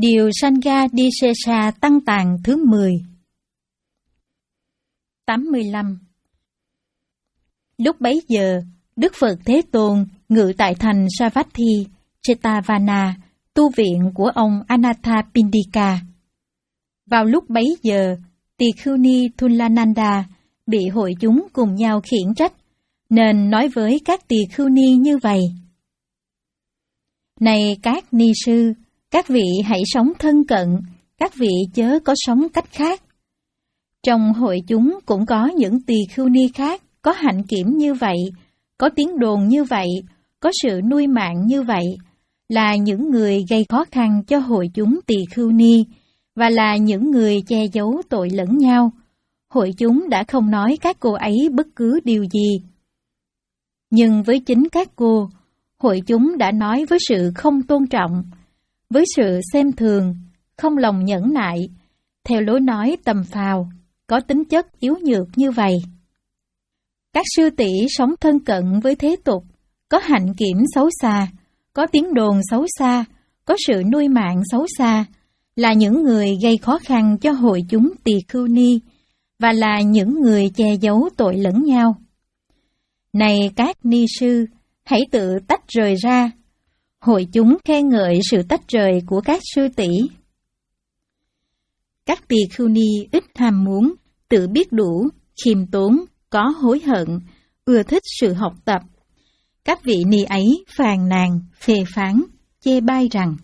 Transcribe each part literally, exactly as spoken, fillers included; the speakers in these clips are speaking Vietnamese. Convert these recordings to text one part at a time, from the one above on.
Điều Sangha-đi-sê-sa Tăng Tạng thứ mười. tám mươi lăm. Lúc bấy giờ, Đức Phật Thế Tôn ngự tại thành Savatthi, Jetavana, tu viện của ông Anathapindika. Vào lúc bấy giờ, Tỳ Khưu Ni Thulananda bị hội chúng cùng nhau khiển trách, nên nói với các tỳ khưu ni như vậy: Này các ni sư, các vị hãy sống thân cận, các vị chớ có sống cách khác. Trong hội chúng cũng có những tỳ khưu ni khác, có hạnh kiểm như vậy, có tiếng đồn như vậy, có sự nuôi mạng như vậy, là những người gây khó khăn cho hội chúng tỳ khưu ni, và là những người che giấu tội lẫn nhau. Hội chúng đã không nói các cô ấy bất cứ điều gì. Nhưng với chính các cô, hội chúng đã nói với sự không tôn trọng, với sự xem thường, không lòng nhẫn nại, theo lối nói tầm phào, có tính chất yếu nhược như vậy. Các sư tỷ sống thân cận với thế tục, có hạnh kiểm xấu xa, có tiếng đồn xấu xa, có sự nuôi mạng xấu xa, là những người gây khó khăn cho hội chúng tỳ khưu ni, và là những người che giấu tội lẫn nhau. Này các ni sư, hãy tự tách rời ra. Hội chúng khen ngợi sự tách rời của các sư tỷ. Các tỳ khưu ni ít ham muốn, tự biết đủ, khiêm tốn, có hối hận, ưa thích sự học tập. Các vị ni ấy phàn nàn, phê phán, chê bai rằng: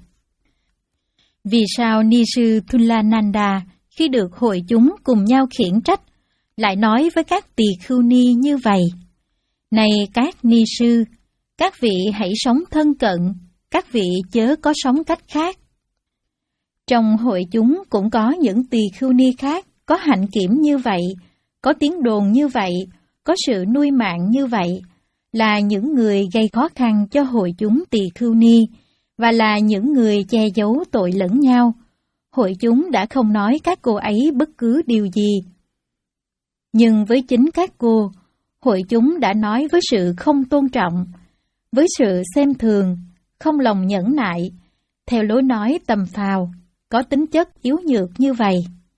Vì sao ni sư Thulananda khi được hội chúng cùng nhau khiển trách, lại nói với các tỳ khưu ni như vậy: Này các ni sư, các vị hãy sống thân cận, các vị chớ có sống cách khác. Trong hội chúng cũng có những tỳ khưu ni khác, có hạnh kiểm như vậy, có tiếng đồn như vậy, có sự nuôi mạng như vậy, là những người gây khó khăn cho hội chúng tỳ khưu ni, và là những người che giấu tội lẫn nhau. Hội chúng đã không nói các cô ấy bất cứ điều gì. Nhưng với chính các cô, hội chúng đã nói với sự không tôn trọng, với sự xem thường, không lòng nhẫn nại, theo lối nói tầm phào, có tính chất yếu nhược như vậy.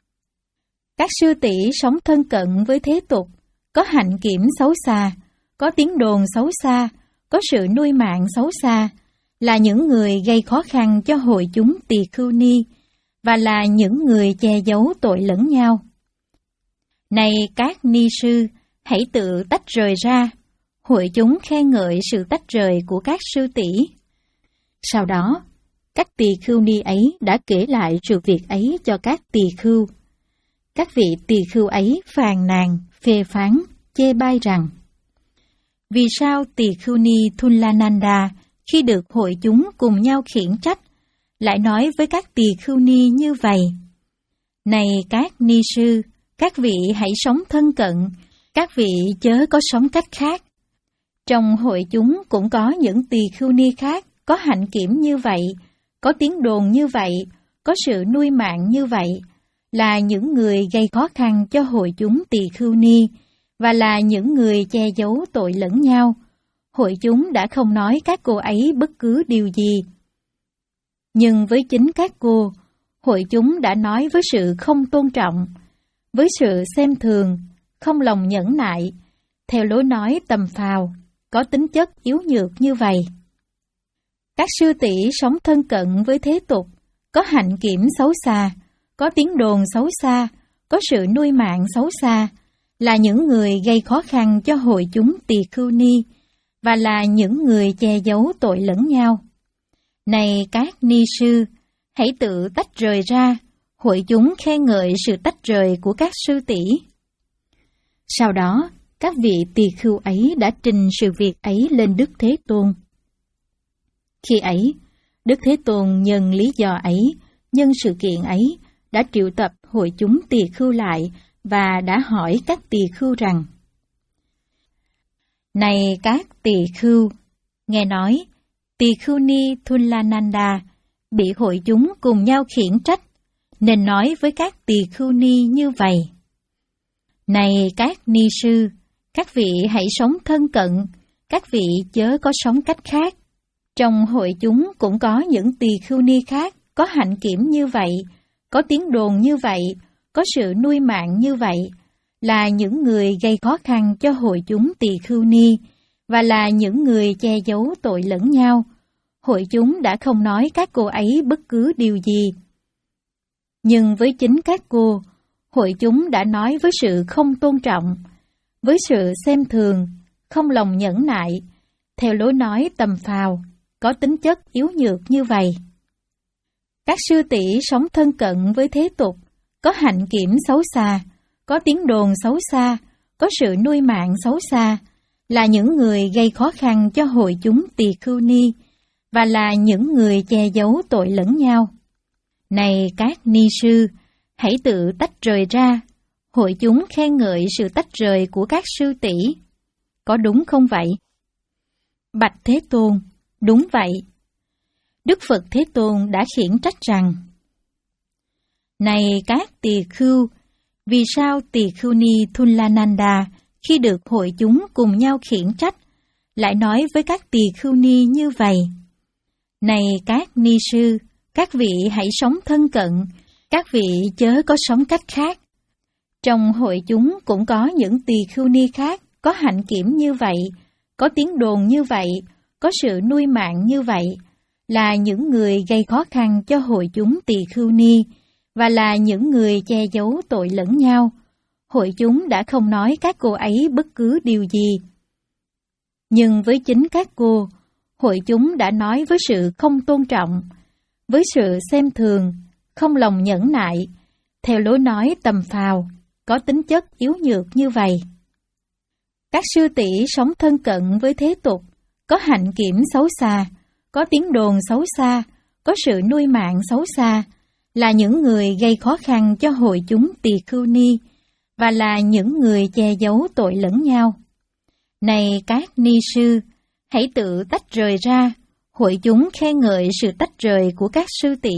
Các sư tỷ sống thân cận với thế tục, có hạnh kiểm xấu xa, có tiếng đồn xấu xa, có sự nuôi mạng xấu xa, là những người gây khó khăn cho hội chúng tỳ khưu ni, và là những người che giấu tội lẫn nhau. Này các ni sư, hãy tự tách rời ra. Hội chúng khen ngợi sự tách rời của các sư tỷ. Sau đó, các tỳ khưu ni ấy đã kể lại sự việc ấy cho các tỳ khưu. Các vị tỳ khưu ấy phàn nàn, phê phán, chê bai rằng: Vì sao tỳ khưu ni Thulananda khi được hội chúng cùng nhau khiển trách, lại nói với các tỳ khưu ni như vậy: Này các ni sư, các vị hãy sống thân cận, các vị chớ có sống cách khác. Trong hội chúng cũng có những tỳ khưu ni khác, có hạnh kiểm như vậy, có tiếng đồn như vậy, có sự nuôi mạng như vậy, là những người gây khó khăn cho hội chúng tỳ khưu ni, và là những người che giấu tội lẫn nhau. Hội chúng đã không nói các cô ấy bất cứ điều gì. Nhưng với chính các cô, hội chúng đã nói với sự không tôn trọng, với sự xem thường, không lòng nhẫn nại, theo lối nói tầm phào, có tính chất yếu nhược như vậy. Các sư tỷ sống thân cận với thế tục, có hạnh kiểm xấu xa, có tiếng đồn xấu xa, có sự nuôi mạng xấu xa, là những người gây khó khăn cho hội chúng tỳ khưu ni, và là những người che giấu tội lẫn nhau. Này các ni sư, hãy tự tách rời ra. Hội chúng khen ngợi sự tách rời của các sư tỷ. Sau đó, các vị tỳ khưu ấy đã trình sự việc ấy lên Đức Thế Tôn. Khi ấy, Đức Thế Tôn nhân lý do ấy, nhân sự kiện ấy, đã triệu tập hội chúng tỳ khưu lại và đã hỏi các tỳ khưu rằng: Này các tỳ khưu, nghe nói tỳ khưu ni Thulananda bị hội chúng cùng nhau khiển trách, nên nói với các tỳ khưu ni như vậy: Này các ni sư, các vị hãy sống thân cận, các vị chớ có sống cách khác. Trong hội chúng cũng có những tỳ khưu ni khác, có hạnh kiểm như vậy, có tiếng đồn như vậy, có sự nuôi mạng như vậy, là những người gây khó khăn cho hội chúng tỳ khưu ni, và là những người che giấu tội lẫn nhau. Hội chúng đã không nói các cô ấy bất cứ điều gì. Nhưng với chính các cô, hội chúng đã nói với sự không tôn trọng, với sự xem thường, không lòng nhẫn nại, theo lối nói tầm phào, có tính chất yếu nhược như vậy. Các sư tỷ sống thân cận với thế tục, có hạnh kiểm xấu xa, có tiếng đồn xấu xa, có sự nuôi mạng xấu xa, là những người gây khó khăn cho hội chúng tỳ khưu ni, và là những người che giấu tội lẫn nhau. Này các ni sư, hãy tự tách rời ra. Hội chúng khen ngợi sự tách rời của các sư tỷ. Có đúng không vậy? Bạch Thế Tôn, đúng vậy. Đức Phật Thế Tôn đã khiển trách rằng: Này các tỳ khưu, vì sao tỳ khưu ni Thulananda khi được hội chúng cùng nhau khiển trách, lại nói với các tỳ khưu ni như vậy? Này các ni sư, các vị hãy sống thân cận, các vị chớ có sống cách khác. Trong hội chúng cũng có những tỳ khưu ni khác, có hạnh kiểm như vậy, có tiếng đồn như vậy, có sự nuôi mạng như vậy, là những người gây khó khăn cho hội chúng tỳ khưu ni, và là những người che giấu tội lẫn nhau. Hội chúng đã không nói các cô ấy bất cứ điều gì. Nhưng với chính các cô, hội chúng đã nói với sự không tôn trọng, với sự xem thường, không lòng nhẫn nại, theo lối nói tầm phào, có tính chất yếu nhược như vậy. Các sư tỷ sống thân cận với thế tục, có hạnh kiểm xấu xa, có tiếng đồn xấu xa, có sự nuôi mạng xấu xa, là những người gây khó khăn cho hội chúng tỳ khưu ni, và là những người che giấu tội lẫn nhau. Này các ni sư, hãy tự tách rời ra. Hội chúng khen ngợi sự tách rời của các sư tỷ.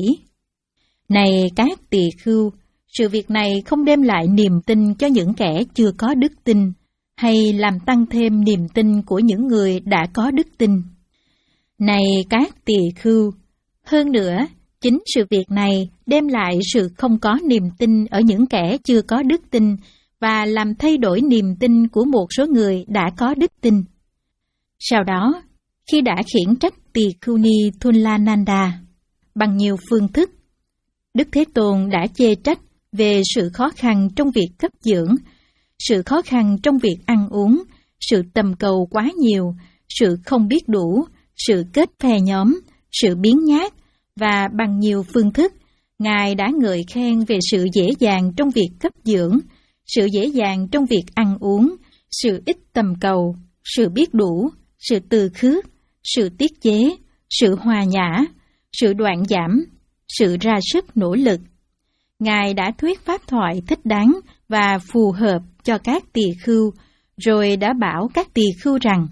Này các tỳ khưu, sự việc này không đem lại niềm tin cho những kẻ chưa có đức tin, hay làm tăng thêm niềm tin của những người đã có đức tin. Này các tỳ khưu, hơn nữa, chính sự việc này đem lại sự không có niềm tin ở những kẻ chưa có đức tin, và làm thay đổi niềm tin của một số người đã có đức tin. Sau đó, khi đã khiển trách tỳ khưu ni Thulananda bằng nhiều phương thức, Đức Thế Tôn đã chê trách về sự khó khăn trong việc cấp dưỡng, sự khó khăn trong việc ăn uống, sự tầm cầu quá nhiều, sự không biết đủ, sự kết phe nhóm, sự biếng nhác, và bằng nhiều phương thức, Ngài đã ngợi khen về sự dễ dàng trong việc cấp dưỡng, sự dễ dàng trong việc ăn uống, sự ít tầm cầu, sự biết đủ, sự từ khước, sự tiết chế, sự hòa nhã, sự đoạn giảm, sự ra sức nỗ lực. Ngài đã thuyết pháp thoại thích đáng và phù hợp cho các tỳ khưu, rồi đã bảo các tỳ khưu rằng: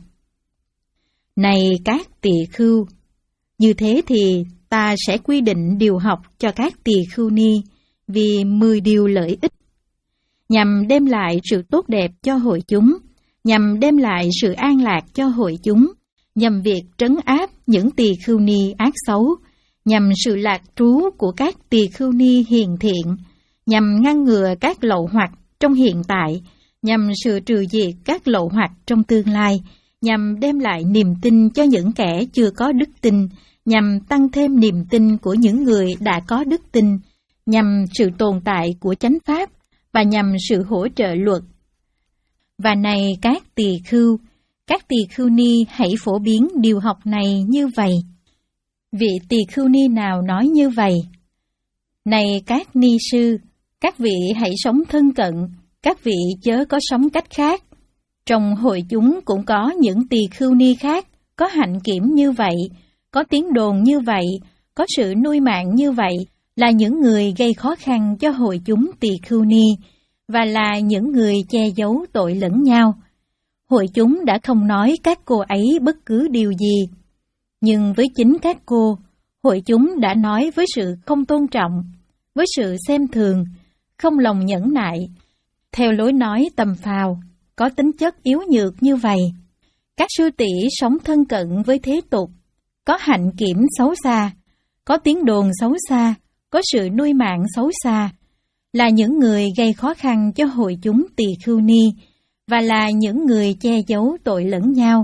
Này các tỳ khưu, như thế thì ta sẽ quy định điều học cho các tỳ khưu ni vì mười điều lợi ích, nhằm đem lại sự tốt đẹp cho hội chúng, nhằm đem lại sự an lạc cho hội chúng, nhằm việc trấn áp những tỳ khưu ni ác xấu, nhằm sự lạc trú của các tỳ khưu ni hiền thiện, nhằm ngăn ngừa các lậu hoặc trong hiện tại, nhằm sự trừ diệt các lậu hoặc trong tương lai, nhằm đem lại niềm tin cho những kẻ chưa có đức tin, nhằm tăng thêm niềm tin của những người đã có đức tin, nhằm sự tồn tại của chánh pháp, và nhằm sự hỗ trợ luật. Và này các tỳ khưu, các tỳ khưu ni hãy phổ biến điều học này như vậy. Vị tỳ khưu ni nào nói như vậy? Này các ni sư, các vị hãy sống thân cận, các vị chớ có sống cách khác. Trong hội chúng cũng có những tỳ khưu ni khác, có hạnh kiểm như vậy, có tiếng đồn như vậy, có sự nuôi mạng như vậy, là những người gây khó khăn cho hội chúng tỳ khưu ni, và là những người che giấu tội lẫn nhau. Hội chúng đã không nói các cô ấy bất cứ điều gì. Nhưng với chính các cô, hội chúng đã nói với sự không tôn trọng, với sự xem thường, không lòng nhẫn nại, theo lối nói tầm phào, có tính chất yếu nhược như vậy. Các sư tỷ sống thân cận với thế tục, có hạnh kiểm xấu xa, có tiếng đồn xấu xa, có sự nuôi mạng xấu xa, là những người gây khó khăn cho hội chúng tỳ khưu ni và là những người che giấu tội lẫn nhau.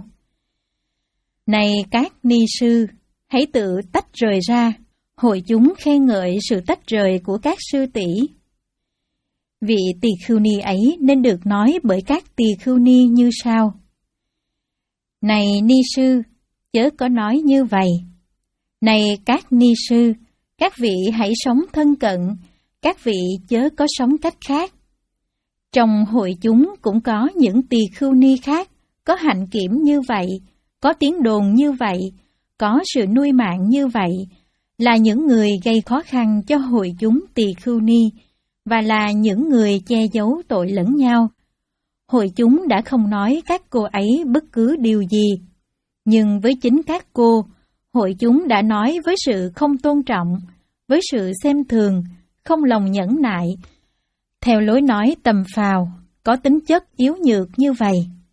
Này các ni sư, hãy tự tách rời ra, hội chúng khen ngợi sự tách rời của các sư tỷ. Vị tỳ khưu ni ấy nên được nói bởi các tỳ khưu ni như sau: Này ni sư, chớ có nói như vậy. Này các ni sư, các vị hãy sống thân cận, các vị chớ có sống cách khác. Trong hội chúng cũng có những tỳ khưu ni khác, có hạnh kiểm như vậy, có tiếng đồn như vậy, có sự nuôi mạng như vậy, là những người gây khó khăn cho hội chúng tỳ khưu ni và là những người che giấu tội lẫn nhau. Hội chúng đã không nói các cô ấy bất cứ điều gì, nhưng với chính các cô, hội chúng đã nói với sự không tôn trọng, với sự xem thường, không lòng nhẫn nại, theo lối nói tầm phào, có tính chất yếu nhược như vậy.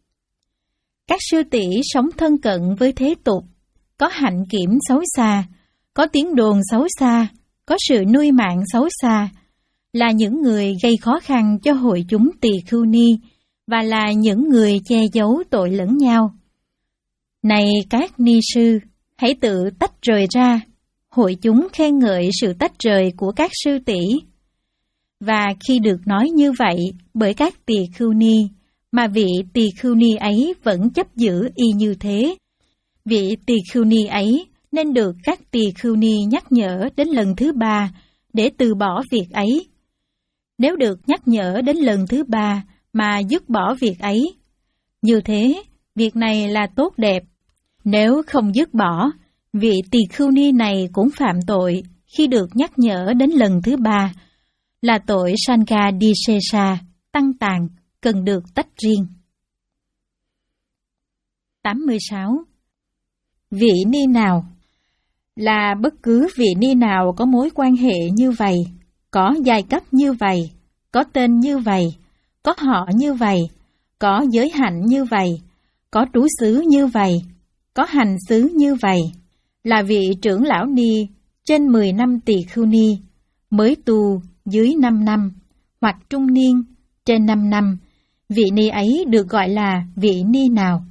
Các sư tỷ sống thân cận với thế tục, có hạnh kiểm xấu xa, có tiếng đồn xấu xa, có sự nuôi mạng xấu xa, là những người gây khó khăn cho hội chúng tỳ khưu ni và là những người che giấu tội lẫn nhau. Này các ni sư, hãy tự tách rời ra, hội chúng khen ngợi sự tách rời của các sư tỷ. Và khi được nói như vậy bởi các tỳ khưu ni, mà vị tỳ khưu ni ấy vẫn chấp giữ y như thế, vị tỳ khưu ni ấy nên được các tỳ khưu ni nhắc nhở đến lần thứ ba để từ bỏ việc ấy. Nếu được nhắc nhở đến lần thứ ba mà dứt bỏ việc ấy, như thế, việc này là tốt đẹp. Nếu không dứt bỏ, vị tỳ khưu ni này cũng phạm tội khi được nhắc nhở đến lần thứ ba, là tội Sangha Disesa, tăng tàn, cần được tách riêng. tám mươi sáu. Vị ni nào là bất cứ vị ni nào có mối quan hệ như vậy, có giai cấp như vậy, có tên như vậy, có họ như vậy, có giới hạnh như vậy, có trú xứ như vậy, có hành xứ như vậy, là vị trưởng lão ni trên mười năm tỳ khưu ni, mới tu dưới năm năm, hoặc trung niên trên năm năm, vị ni ấy được gọi là vị ni nào?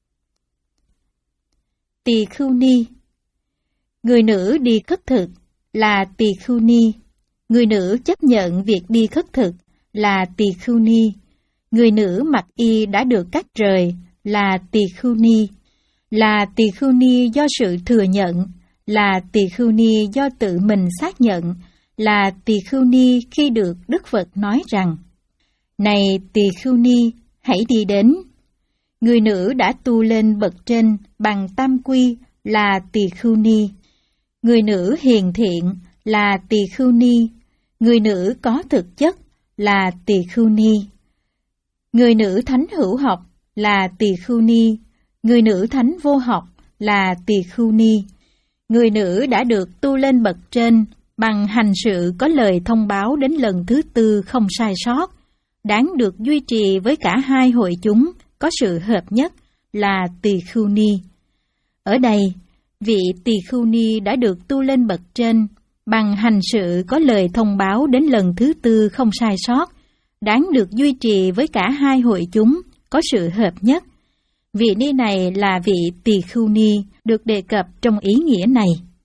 Tỳ khưu ni. Người nữ đi khất thực là tỳ khưu ni. Người nữ chấp nhận việc đi khất thực là tỳ khưu ni. Người nữ mặc y đã được cắt rời là tỳ khưu ni. Là tỳ khưu ni do sự thừa nhận, là tỳ khưu ni do tự mình xác nhận, là tỳ khưu ni khi được Đức Phật nói rằng: Này tỳ khưu ni, hãy đi đến. Người nữ đã tu lên bậc trên bằng tam quy là tỳ khưu ni. Người nữ hiền thiện là tỳ khưu ni. Người nữ có thực chất là tỳ khưu ni. Người nữ thánh hữu học là tỳ khưu ni. Người nữ thánh vô học là tỳ khưu ni. Người nữ đã được tu lên bậc trên bằng hành sự có lời thông báo đến lần thứ tư không sai sót, đáng được duy trì với cả hai hội chúng có sự hợp nhất là tỳ khưu ni. Ở đây, vị tỳ khưu ni đã được tu lên bậc trên bằng hành sự có lời thông báo đến lần thứ tư không sai sót, đáng được duy trì với cả hai hội chúng có sự hợp nhất. Vị ni này là vị tỳ khưu ni được đề cập trong ý nghĩa này.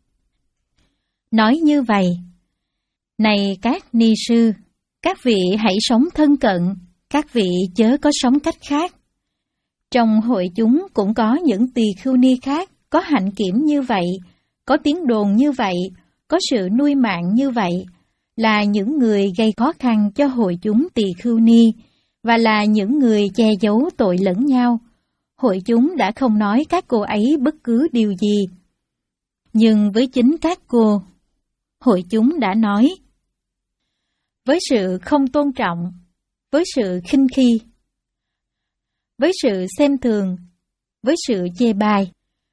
Nói như vậy: Này các ni sư, các vị hãy sống thân cận, các vị chớ có sống cách khác. Trong hội chúng cũng có những tỳ khưu ni khác, có hạnh kiểm như vậy, có tiếng đồn như vậy, có sự nuôi mạng như vậy, là những người gây khó khăn cho hội chúng tỳ khưu ni và là những người che giấu tội lẫn nhau. Hội chúng đã không nói các cô ấy bất cứ điều gì, nhưng với chính các cô, hội chúng đã nói. Với sự không tôn trọng, với sự khinh khi, với sự xem thường, với sự chê bai,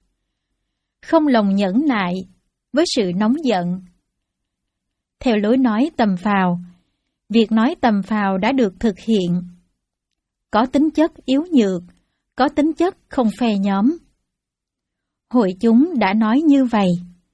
không lòng nhẫn nại, với sự nóng giận. Theo lối nói tầm phào, việc nói tầm phào đã được thực hiện. Có tính chất yếu nhược, có tính chất không phe nhóm. Hội chúng đã nói như vậy.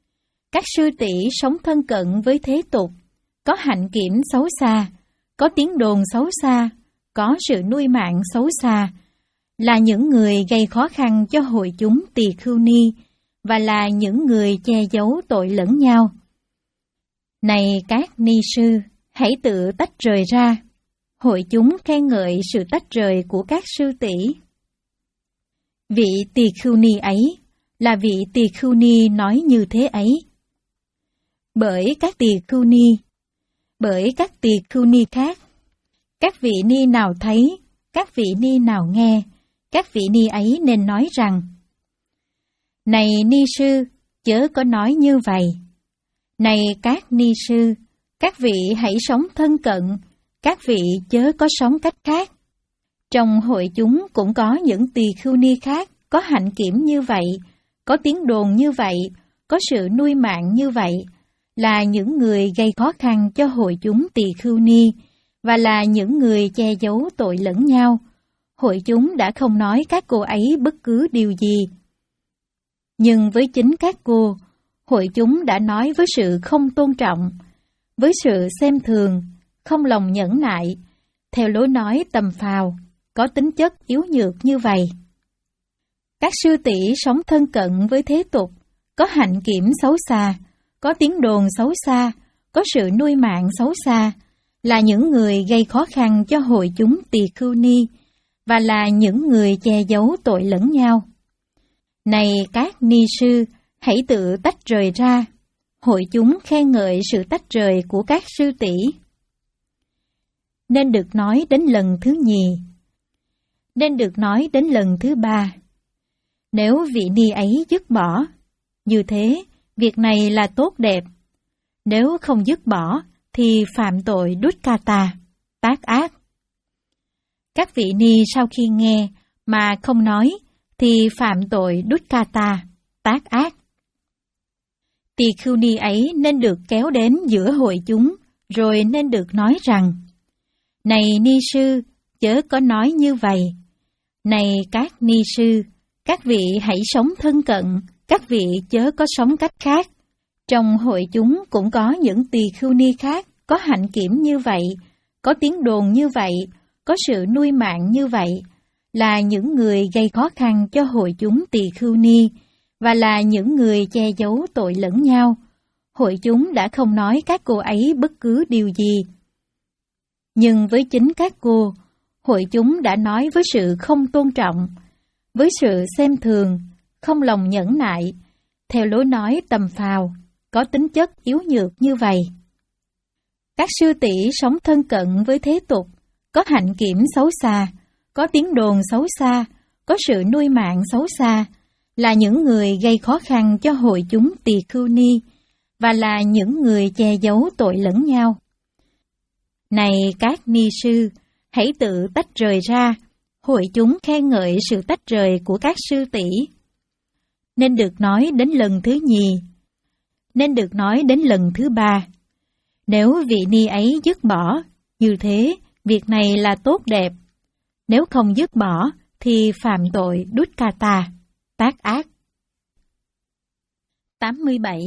Các sư tỷ sống thân cận với thế tục, có hạnh kiểm xấu xa, có tiếng đồn xấu xa, có sự nuôi mạng xấu xa, là những người gây khó khăn cho hội chúng tỳ khưu ni và là những người che giấu tội lẫn nhau. Này các ni sư, hãy tự tách rời ra. Hội chúng khen ngợi sự tách rời của các sư tỷ. Vị tỳ khưu ni ấy là vị tỳ khưu ni nói như thế ấy. Bởi các tỳ khưu ni, bởi các tỳ khưu ni khác, các vị ni nào thấy, các vị ni nào nghe, các vị ni ấy nên nói rằng: Này ni sư, chớ có nói như vậy. Này các ni sư, các vị hãy sống thân cận, các vị chớ có sống cách khác. Trong hội chúng cũng có những tỳ khưu ni khác, có hạnh kiểm như vậy, có tiếng đồn như vậy, có sự nuôi mạng như vậy, là những người gây khó khăn cho hội chúng tỳ khưu ni và là những người che giấu tội lẫn nhau. Hội chúng đã không nói các cô ấy bất cứ điều gì. Nhưng với chính các cô, hội chúng đã nói với sự không tôn trọng, với sự xem thường, không lòng nhẫn nại, theo lối nói tầm phào, có tính chất yếu nhược như vậy. Các sư tỷ sống thân cận với thế tục, có hạnh kiểm xấu xa, có tiếng đồn xấu xa, có sự nuôi mạng xấu xa, là những người gây khó khăn cho hội chúng tỳ khưu ni và là những người che giấu tội lẫn nhau. Này các ni sư, hãy tự tách rời ra. Hội chúng khen ngợi sự tách rời của các sư tỷ. Nên được nói đến lần thứ nhì, nên được nói đến lần thứ ba. Nếu vị ni ấy dứt bỏ, như thế, việc này là tốt đẹp. Nếu không dứt bỏ, thì phạm tội dukkata, tác ác. Các vị ni sau khi nghe mà không nói, thì phạm tội dukkata, tác ác. Tỳ khưu ni ấy nên được kéo đến giữa hội chúng, rồi nên được nói rằng: Này ni sư, chớ có nói như vậy. Này các ni sư, các vị hãy sống thân cận, các vị chớ có sống cách khác. Trong hội chúng cũng có những tỳ khưu ni khác, có hạnh kiểm như vậy, có tiếng đồn như vậy, có sự nuôi mạng như vậy, là những người gây khó khăn cho hội chúng tỳ khưu ni và là những người che giấu tội lẫn nhau. Hội chúng đã không nói các cô ấy bất cứ điều gì. Nhưng với chính các cô, hội chúng đã nói với sự không tôn trọng, với sự xem thường, không lòng nhẫn nại, theo lối nói tầm phào, có tính chất yếu nhược như vậy. Các sư tỷ sống thân cận với thế tục, có hạnh kiểm xấu xa, có tiếng đồn xấu xa, có sự nuôi mạng xấu xa, là những người gây khó khăn cho hội chúng tỳ khưu ni và là những người che giấu tội lẫn nhau. Này các ni sư, hãy tự tách rời ra. Hội chúng khen ngợi sự tách rời của các sư tỷ. Nên được nói đến lần thứ nhì, nên được nói đến lần thứ ba. Nếu vị ni ấy dứt bỏ, như thế, việc này là tốt đẹp. Nếu không dứt bỏ, thì phạm tội dukkata, tác ác. tám mươi bảy.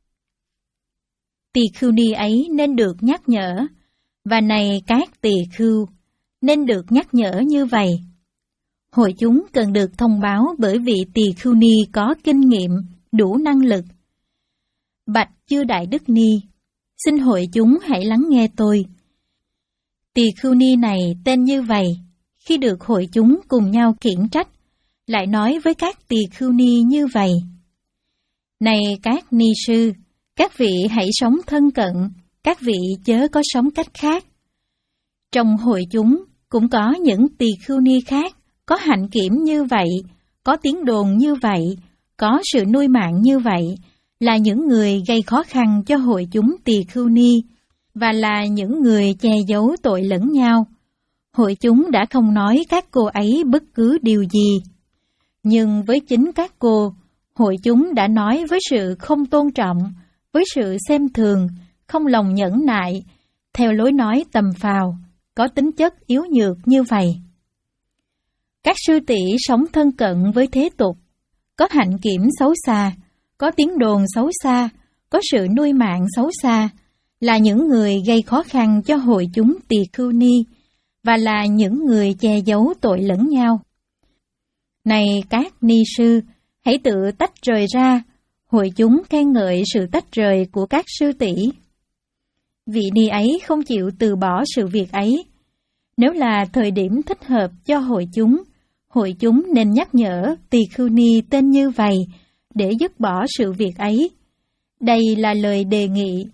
Tỳ khưu ni ấy nên được nhắc nhở, và này các tỳ khưu, nên được nhắc nhở như vậy. Hội chúng cần được thông báo bởi vị tỳ khưu ni có kinh nghiệm, đủ năng lực. Bạch chư Đại Đức Ni, xin hội chúng hãy lắng nghe tôi. Tỳ khưu ni này tên như vậy, khi được hội chúng cùng nhau khiển trách, lại nói với các tỳ khưu ni như vậy. Này các ni sư, các vị hãy sống thân cận, các vị chớ có sống cách khác. Trong hội chúng cũng có những tỳ khưu ni khác, có hạnh kiểm như vậy, có tiếng đồn như vậy, có sự nuôi mạng như vậy, là những người gây khó khăn cho hội chúng tỳ khưu ni và là những người che giấu tội lẫn nhau. Hội chúng đã không nói các cô ấy bất cứ điều gì. Nhưng với chính các cô, hội chúng đã nói với sự không tôn trọng, với sự xem thường, không lòng nhẫn nại, theo lối nói tầm phào, có tính chất yếu nhược như vậy. Các sư tỷ sống thân cận với thế tục, có hạnh kiểm xấu xa, có tiếng đồn xấu xa, có sự nuôi mạng xấu xa, là những người gây khó khăn cho hội chúng tỳ khưu ni, và là những người che giấu tội lẫn nhau. Này các ni sư, hãy tự tách rời ra, hội chúng khen ngợi sự tách rời của các sư tỷ. Vị ni ấy không chịu từ bỏ sự việc ấy. Nếu là thời điểm thích hợp cho hội chúng, hội chúng nên nhắc nhở tỳ khưu ni tên như vậy để dứt bỏ sự việc ấy. Đây là lời đề nghị.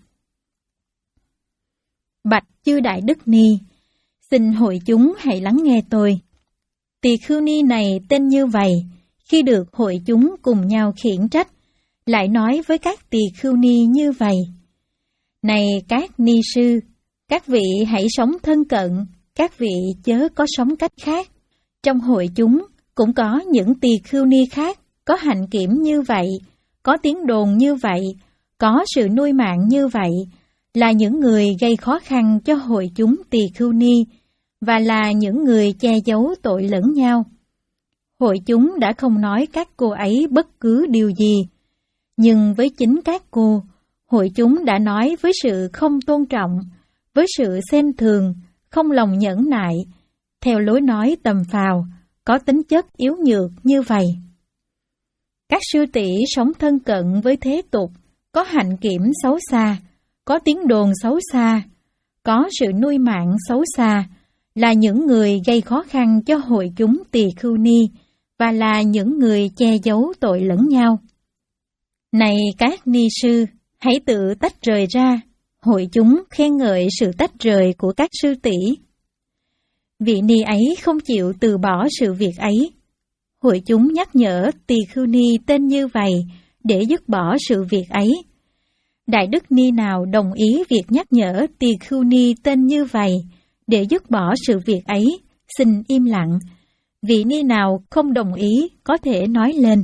Bạch chư Đại Đức Ni, xin hội chúng hãy lắng nghe tôi. Tỳ khưu ni này tên như vậy, khi được hội chúng cùng nhau khiển trách, lại nói với các tỳ khưu ni như vậy. Này các ni sư, các vị hãy sống thân cận, các vị chớ có sống cách khác. Trong hội chúng cũng có những tỳ khưu ni khác, có hạnh kiểm như vậy, có tiếng đồn như vậy, có sự nuôi mạng như vậy, là những người gây khó khăn cho hội chúng tỳ khưu ni, và là những người che giấu tội lẫn nhau. Hội chúng đã không nói các cô ấy bất cứ điều gì, nhưng với chính các cô, hội chúng đã nói với sự không tôn trọng, với sự xem thường, không lòng nhẫn nại, theo lối nói tầm phào, có tính chất yếu nhược như vậy. Các sư tỷ sống thân cận với thế tục, có hạnh kiểm xấu xa, có tiếng đồn xấu xa, có sự nuôi mạng xấu xa, là những người gây khó khăn cho hội chúng tỳ khưu ni, và là những người che giấu tội lẫn nhau. Này các ni sư, hãy tự tách rời ra, hội chúng khen ngợi sự tách rời của các sư tỷ. Vị ni ấy không chịu từ bỏ sự việc ấy. Hội chúng nhắc nhở tỳ khưu ni tên như vậy để dứt bỏ sự việc ấy. Đại đức ni nào đồng ý việc nhắc nhở tỳ khưu ni tên như vậy để dứt bỏ sự việc ấy, xin im lặng. Vị ni nào không đồng ý có thể nói lên.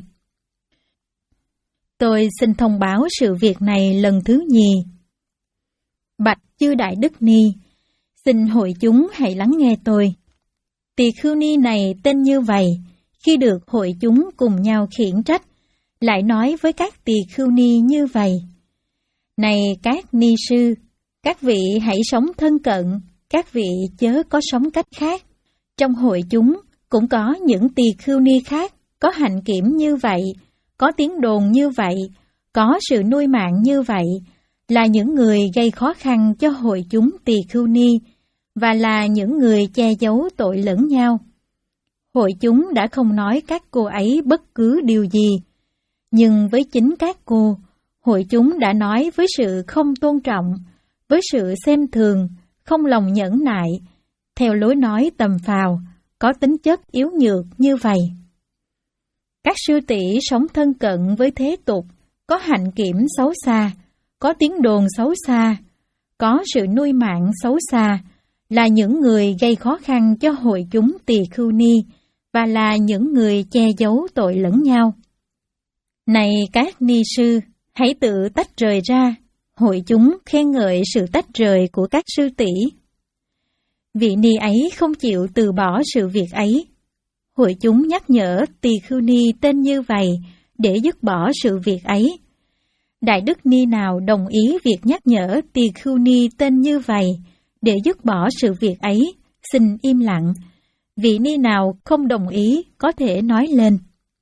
Tôi xin thông báo sự việc này lần thứ nhì. Bạch chư Đại Đức Ni, xin hội chúng hãy lắng nghe tôi. Tỳ khưu ni này tên như vậy, khi được hội chúng cùng nhau khiển trách, lại nói với các tỳ khưu ni như vậy. Này các ni sư, các vị hãy sống thân cận, các vị chớ có sống cách khác. Trong hội chúng cũng có những tỳ khưu ni khác, có hạnh kiểm như vậy, có tiếng đồn như vậy, có sự nuôi mạng như vậy, là những người gây khó khăn cho hội chúng tỳ khưu ni, và là những người che giấu tội lẫn nhau. Hội chúng đã không nói các cô ấy bất cứ điều gì, nhưng với chính các cô, hội chúng đã nói với sự không tôn trọng, với sự xem thường, không lòng nhẫn nại, theo lối nói tầm phào, có tính chất yếu nhược như vậy. Các sư tỷ sống thân cận với thế tục, có hạnh kiểm xấu xa, có tiếng đồn xấu xa, có sự nuôi mạng xấu xa, là những người gây khó khăn cho hội chúng tỳ khưu ni, và là những người che giấu tội lẫn nhau. Này các ni sư, hãy tự tách rời ra, hội chúng khen ngợi sự tách rời của các sư tỷ. Vị ni ấy không chịu từ bỏ sự việc ấy. Hội chúng nhắc nhở tỳ khưu ni tên như vậy để dứt bỏ sự việc ấy. Đại đức ni nào đồng ý việc nhắc nhở tỳ khưu ni tên như vậy để dứt bỏ sự việc ấy, xin im lặng. Vị ni nào không đồng ý có thể nói lên.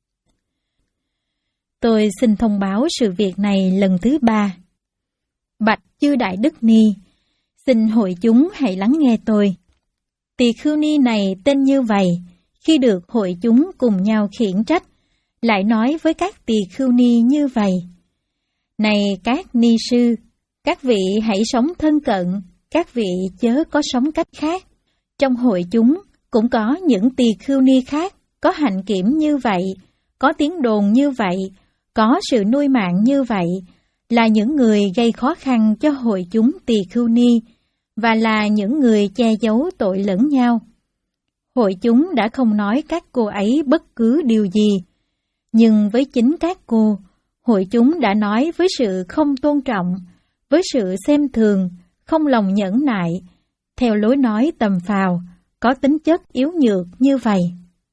Tôi xin thông báo sự việc này lần thứ ba. Bạch chư Đại Đức Ni, xin hội chúng hãy lắng nghe tôi. Tỳ khưu ni này tên như vậy, khi được hội chúng cùng nhau khiển trách, lại nói với các tỳ khưu ni như vậy. Này các ni sư, các vị hãy sống thân cận, các vị chớ có sống cách khác. Trong hội chúng cũng có những tỳ khưu ni khác, có hạnh kiểm như vậy, có tiếng đồn như vậy, có sự nuôi mạng như vậy, là những người gây khó khăn cho hội chúng tỳ khưu ni, và là những người che giấu tội lẫn nhau. Hội chúng đã không nói các cô ấy bất cứ điều gì, nhưng với chính các cô, hội chúng đã nói với sự không tôn trọng, với sự xem thường, không lòng nhẫn nại, theo lối nói tầm phào, có tính chất yếu nhược như vậy.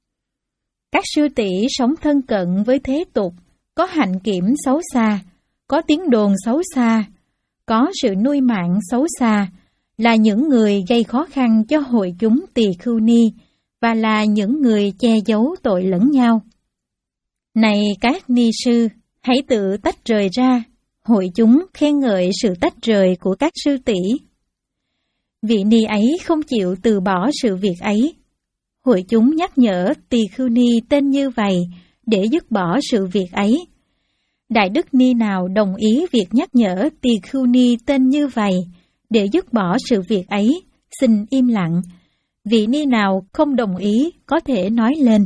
Các sư tỷ sống thân cận với thế tục, có hạnh kiểm xấu xa, có tiếng đồn xấu xa, có sự nuôi mạng xấu xa, là những người gây khó khăn cho hội chúng Tỳ Khưu Ni và là những người che giấu tội lẫn nhau. Này các ni sư, hãy tự tách rời ra, hội chúng khen ngợi sự tách rời của các sư tỷ. Vị ni ấy không chịu từ bỏ sự việc ấy. Hội chúng nhắc nhở Tỳ Khưu Ni tên như vậy để dứt bỏ sự việc ấy. Đại đức ni nào đồng ý việc nhắc nhở Tỳ Khưu Ni tên như vậy để dứt bỏ sự việc ấy, xin im lặng. Vị ni nào không đồng ý có thể nói lên.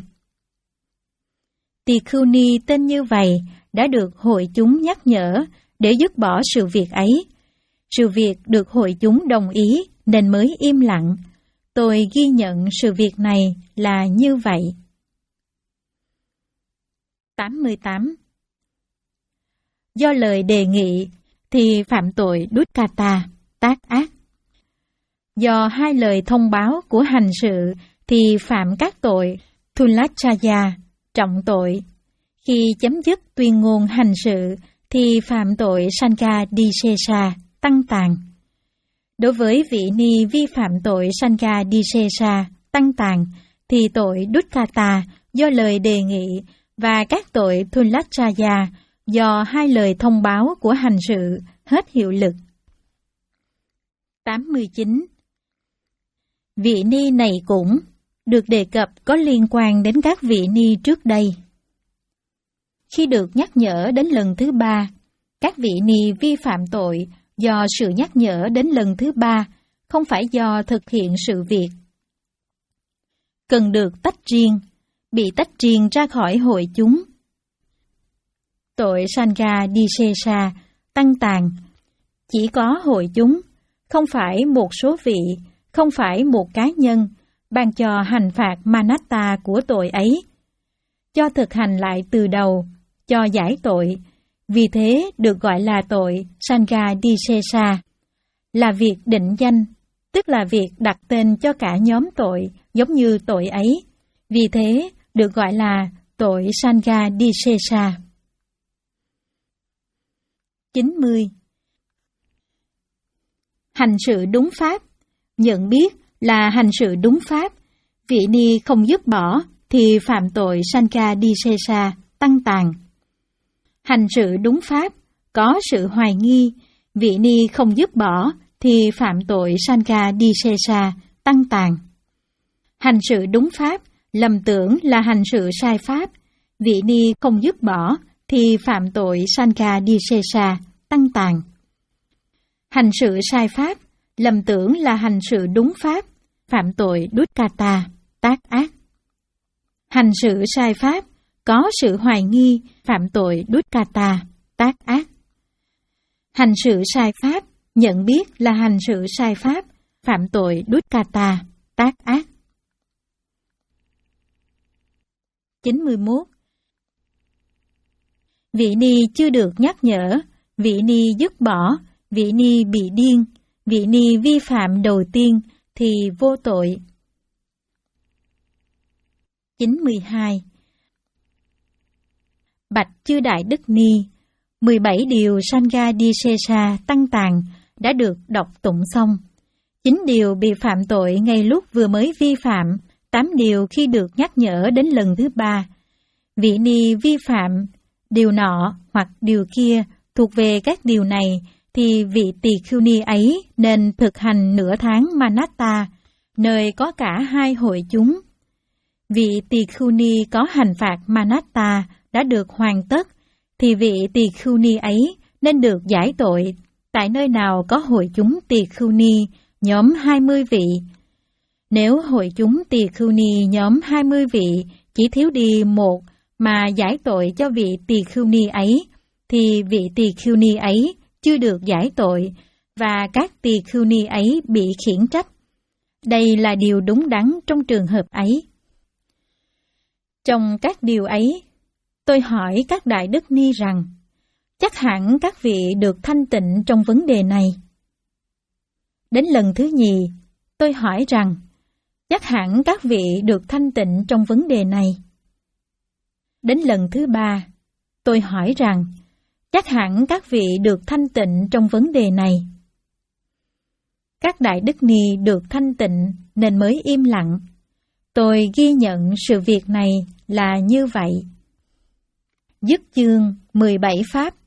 Tỳ Khưu Ni tên như vậy đã được hội chúng nhắc nhở để dứt bỏ sự việc ấy. Sự việc được hội chúng đồng ý nên mới im lặng. Tôi ghi nhận sự việc này là như vậy. tám mươi tám. Do lời đề nghị thì phạm tội Dukkata, tác ác. Do hai lời thông báo của hành sự thì phạm các tội Thulachaya, trọng tội. Khi chấm dứt tuyên ngôn hành sự thì phạm tội Sanghadisesa, tăng tàn. Đối với vị ni vi phạm tội Sanghadisesa, tăng tàn, thì tội Dukkata do lời đề nghị và các tội Thulachaya do hai lời thông báo của hành sự hết hiệu lực. tám mươi chín. Vị ni này cũng được đề cập có liên quan đến các vị ni trước đây. Khi được nhắc nhở đến lần thứ ba, các vị ni vi phạm tội do sự nhắc nhở đến lần thứ ba, không phải do thực hiện sự việc. Cần được tách riêng, bị tách riêng ra khỏi hội chúng. Tội Sanghadisesa, tăng tàn, chỉ có hội chúng, không phải một số vị, không phải một cá nhân, ban cho hành phạt Manatta của tội ấy. Cho thực hành lại từ đầu, cho giải tội, vì thế được gọi là tội Sanghadisesa, là việc định danh, tức là việc đặt tên cho cả nhóm tội giống như tội ấy, vì thế được gọi là tội Sanghadisesa. chín mươi. Hành sự đúng pháp, nhận biết là hành sự đúng pháp, vị ni không dứt bỏ thì phạm tội Sanghadisesa, tăng tàn. Hành sự đúng pháp, có sự hoài nghi, vị ni không dứt bỏ thì phạm tội Sanghadisesa, tăng tàn. Hành sự đúng pháp, lầm tưởng là hành sự sai pháp, vị ni không dứt bỏ thì phạm tội Sanghadisesa, tăng tàn. Hành sự sai pháp, lầm tưởng là hành sự đúng pháp, phạm tội Dukkata, tác ác. Hành sự sai pháp, có sự hoài nghi, phạm tội Dukkata, tác ác. Hành sự sai pháp, nhận biết là hành sự sai pháp, phạm tội Dukkata, tác ác. chín mươi mốt. Vị ni chưa được nhắc nhở, vị ni dứt bỏ, vị ni bị điên, vị ni vi phạm đầu tiên thì vô tội. chín mươi hai. Bạch chư Đại Đức Ni, mười bảy điều Sanghadisesa tăng tàn đã được đọc tụng xong. chín điều bị phạm tội ngay lúc vừa mới vi phạm, tám điều khi được nhắc nhở đến lần thứ ba. Vị ni vi phạm điều nọ hoặc điều kia thuộc về các điều này, thì vị Tỳ Khưu Ni ấy nên thực hành nửa tháng Manatta, nơi có cả hai hội chúng. Vị Tỳ Khưu Ni có hành phạt Manatta đã được hoàn tất, thì vị Tỳ Khưu Ni ấy nên được giải tội tại nơi nào có hội chúng Tỳ Khưu Ni nhóm hai mươi vị. Nếu hội chúng Tỳ Khưu Ni nhóm hai mươi vị chỉ thiếu đi một mà giải tội cho vị Tỳ Khưu Ni ấy, thì vị Tỳ Khưu Ni ấy chưa được giải tội, và các Tỳ Khưu Ni ấy bị khiển trách. Đây là điều đúng đắn trong trường hợp ấy. Trong các điều ấy, tôi hỏi các Đại Đức Ni rằng, chắc hẳn các vị được thanh tịnh trong vấn đề này. Đến lần thứ nhì, tôi hỏi rằng, chắc hẳn các vị được thanh tịnh trong vấn đề này. Đến lần thứ ba, tôi hỏi rằng, Chắc hẳn các vị được thanh tịnh trong vấn đề này. Các đại đức ni được thanh tịnh nên mới im lặng. Tôi ghi nhận sự việc này là như vậy. Dứt chương mười bảy pháp.